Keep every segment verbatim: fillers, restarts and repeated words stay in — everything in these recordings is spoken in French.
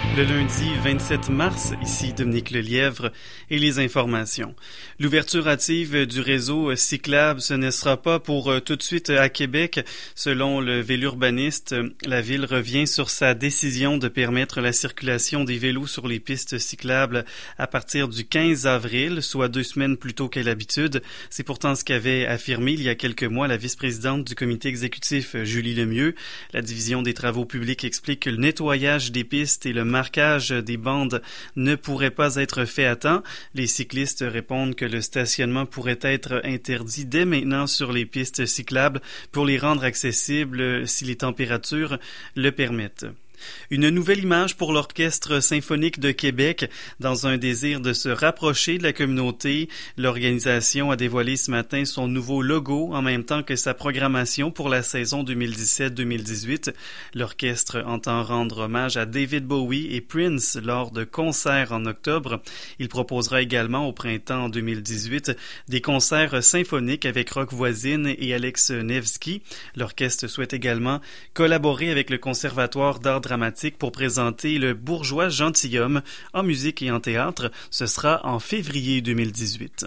Le lundi vingt-sept mars, ici Dominique Lelièvre et les informations. L'ouverture hâtive du réseau cyclable, ce ne sera pas pour euh, tout de suite à Québec. Selon le vélurbaniste, la ville revient sur sa décision de permettre la circulation des vélos sur les pistes cyclables à partir du quinze avril, soit deux semaines plus tôt qu'à l'habitude. C'est pourtant ce qu'avait affirmé il y a quelques mois la vice-présidente du comité exécutif, Julie Lemieux. La division des travaux publics explique que le nettoyage des pistes et le marquage des bandes ne pourrait pas être fait à temps. Les cyclistes répondent que le stationnement pourrait être interdit dès maintenant sur les pistes cyclables pour les rendre accessibles si les températures le permettent. Une nouvelle image pour l'Orchestre symphonique de Québec. Dans un désir de se rapprocher de la communauté, l'organisation a dévoilé ce matin son nouveau logo en même temps que sa programmation pour la saison deux mille dix-sept deux mille dix-huit. L'orchestre entend rendre hommage à David Bowie et Prince lors de concerts en octobre. Il proposera également au printemps deux mille dix-huit des concerts symphoniques avec Rock Voisine et Alex Nevsky. L'orchestre souhaite également collaborer avec le Conservatoire d'art dramatique pour présenter le Bourgeois gentilhomme en musique et en théâtre. Ce sera en février deux mille dix-huit.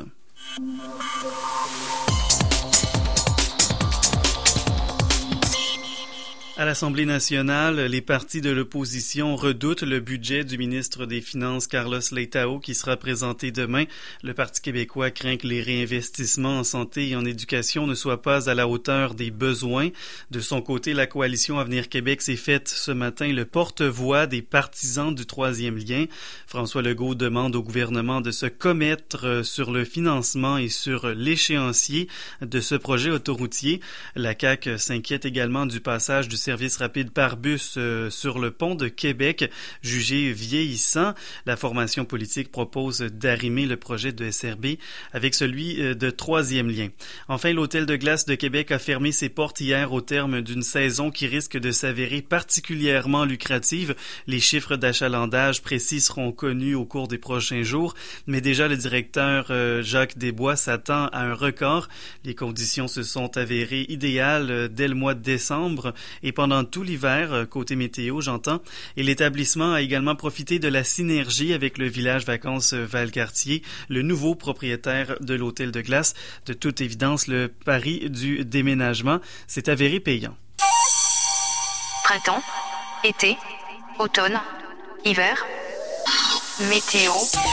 À l'Assemblée nationale, les partis de l'opposition redoutent le budget du ministre des Finances Carlos Leitão qui sera présenté demain. Le Parti québécois craint que les réinvestissements en santé et en éducation ne soient pas à la hauteur des besoins. De son côté, la coalition Avenir Québec s'est faite ce matin le porte-voix des partisans du troisième lien. François Legault demande au gouvernement de se commettre sur le financement et sur l'échéancier de ce projet autoroutier. La C A Q s'inquiète également du passage du service rapide par bus euh, sur le pont de Québec, jugé vieillissant. La formation politique propose d'arrimer le projet de S R B avec celui euh, de troisième lien. Enfin, l'Hôtel de glace de Québec a fermé ses portes hier au terme d'une saison qui risque de s'avérer particulièrement lucrative. Les chiffres d'achalandage précis seront connus au cours des prochains jours, mais déjà le directeur euh, Jacques Desbois s'attend à un record. Les conditions se sont avérées idéales euh, dès le mois de décembre et pendant tout l'hiver, côté météo, j'entends. Et l'établissement a également profité de la synergie avec le village vacances Valcartier, le nouveau propriétaire de l'hôtel de glace. De toute évidence, le pari du déménagement s'est avéré payant. Printemps, été, automne, hiver, météo.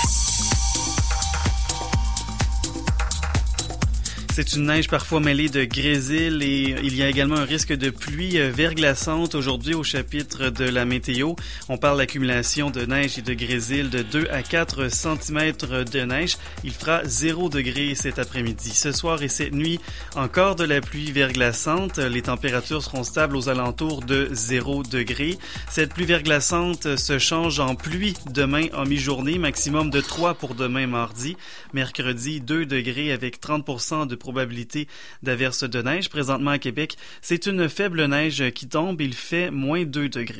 C'est une neige parfois mêlée de grésil et il y a également un risque de pluie verglaçante aujourd'hui au chapitre de la météo. On parle d'accumulation de neige et de grésil de deux à quatre centimètres de neige. Il fera zéro degré cet après-midi. Ce soir et cette nuit, encore de la pluie verglaçante. Les températures seront stables aux alentours de zéro degré. Cette pluie verglaçante se change en pluie demain en mi-journée, maximum de trois pour demain mardi. Mercredi, deux degrés avec trente pour cent de probabilité d'averse de neige. Présentement à Québec, c'est une faible neige qui tombe. Il fait moins deux degrés.